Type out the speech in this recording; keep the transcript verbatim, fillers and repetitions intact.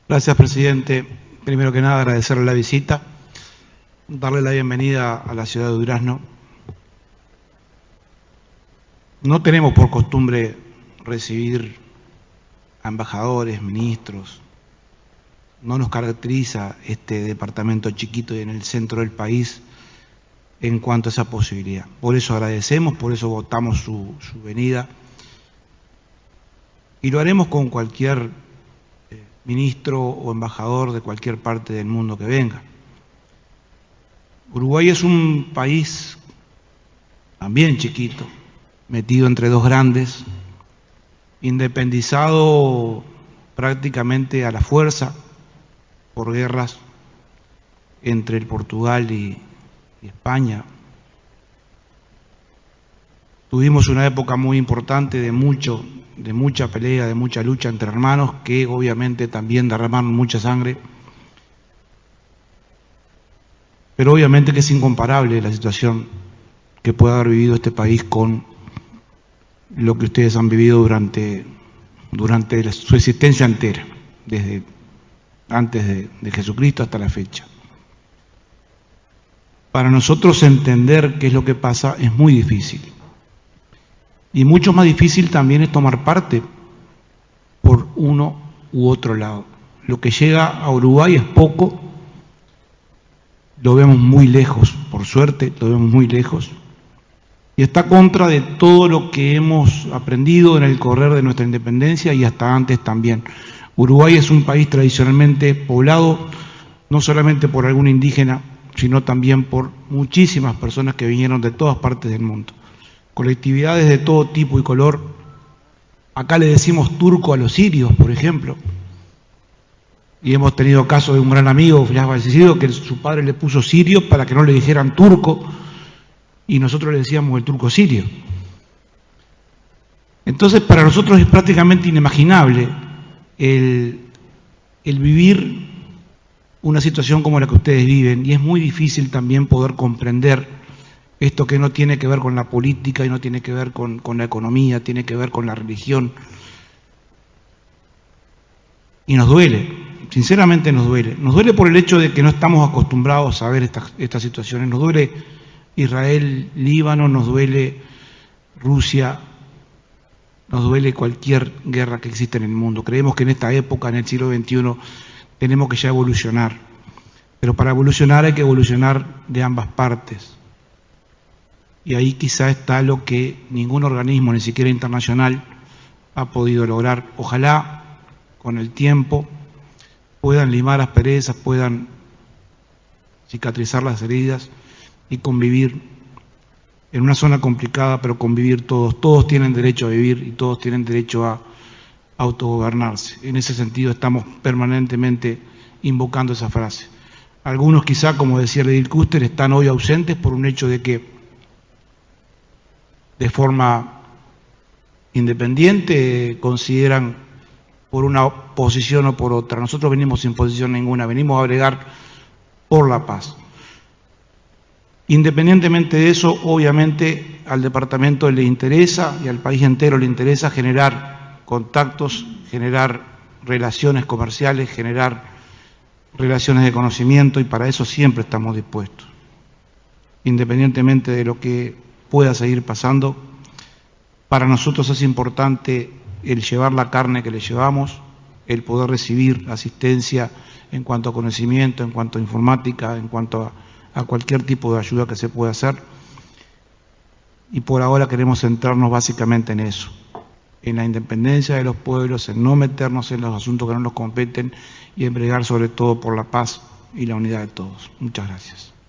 Gracias, presidente. Primero que nada, agradecerle la visita, darle la bienvenida a la ciudad de Durazno. No tenemos por costumbre recibir a embajadores, ministros. No nos caracteriza este departamento chiquito y en el centro del país en cuanto a esa posibilidad. Por eso agradecemos, por eso votamos su, su venida. Y lo haremos con cualquier eh, ministro o embajador de cualquier parte del mundo que venga. Uruguay es un país también chiquito, metido entre dos grandes, independizado prácticamente a la fuerza por guerras entre el Portugal y, y España. Tuvimos una época muy importante de mucho, de mucha pelea, de mucha lucha entre hermanos, que obviamente también derramaron mucha sangre. Pero obviamente que es incomparable la situación que puede haber vivido este país con lo que ustedes han vivido durante, durante su existencia entera, desde antes de, de Jesucristo hasta la fecha. Para nosotros entender qué es lo que pasa es muy difícil. Y mucho más difícil también es tomar parte por uno u otro lado. Lo que llega a Uruguay es poco, lo vemos muy lejos, por suerte, lo vemos muy lejos, y está contra de todo lo que hemos aprendido en el correr de nuestra independencia y hasta antes también. Uruguay es un país tradicionalmente poblado, no solamente por algún indígena, sino también por muchísimas personas que vinieron de todas partes del mundo. Colectividades de todo tipo y color. Acá le decimos turco a los sirios, por ejemplo. Y hemos tenido casos de un gran amigo ya fallecido que su padre le puso sirio para que no le dijeran turco y nosotros le decíamos el turco sirio. Entonces para nosotros es prácticamente inimaginable el, el vivir una situación como la que ustedes viven, y es muy difícil también poder comprender esto que no tiene que ver con la política y no tiene que ver con, con la economía, tiene que ver con la religión. Y nos duele, sinceramente nos duele. Nos duele por el hecho de que no estamos acostumbrados a ver estas, estas situaciones. Nos duele Israel, Líbano, nos duele Rusia, nos duele cualquier guerra que exista en el mundo. Creemos que en esta época, en el siglo veintiuno, tenemos que ya evolucionar. Pero para evolucionar hay que evolucionar de ambas partes. Y ahí quizá está lo que ningún organismo, ni siquiera internacional, ha podido lograr. Ojalá con el tiempo puedan limar asperezas, puedan cicatrizar las heridas y convivir en una zona complicada, pero convivir todos. Todos tienen derecho a vivir y todos tienen derecho a autogobernarse. En ese sentido estamos permanentemente invocando esa frase. Algunos quizá, como decía el edil Kuster, están hoy ausentes por un hecho de que de forma independiente consideran por una posición o por otra. Nosotros venimos sin posición ninguna, venimos a bregar por la paz. Independientemente de eso, obviamente al departamento le interesa y al país entero le interesa generar contactos, generar relaciones comerciales, generar relaciones de conocimiento, y para eso siempre estamos dispuestos. Independientemente de lo que pueda seguir pasando, para nosotros es importante el llevar la carne que le llevamos, el poder recibir asistencia en cuanto a conocimiento, en cuanto a informática, en cuanto a, a cualquier tipo de ayuda que se pueda hacer. Y por ahora queremos centrarnos básicamente en eso, en la independencia de los pueblos, en no meternos en los asuntos que no nos competen y en bregar sobre todo por la paz y la unidad de todos. Muchas gracias.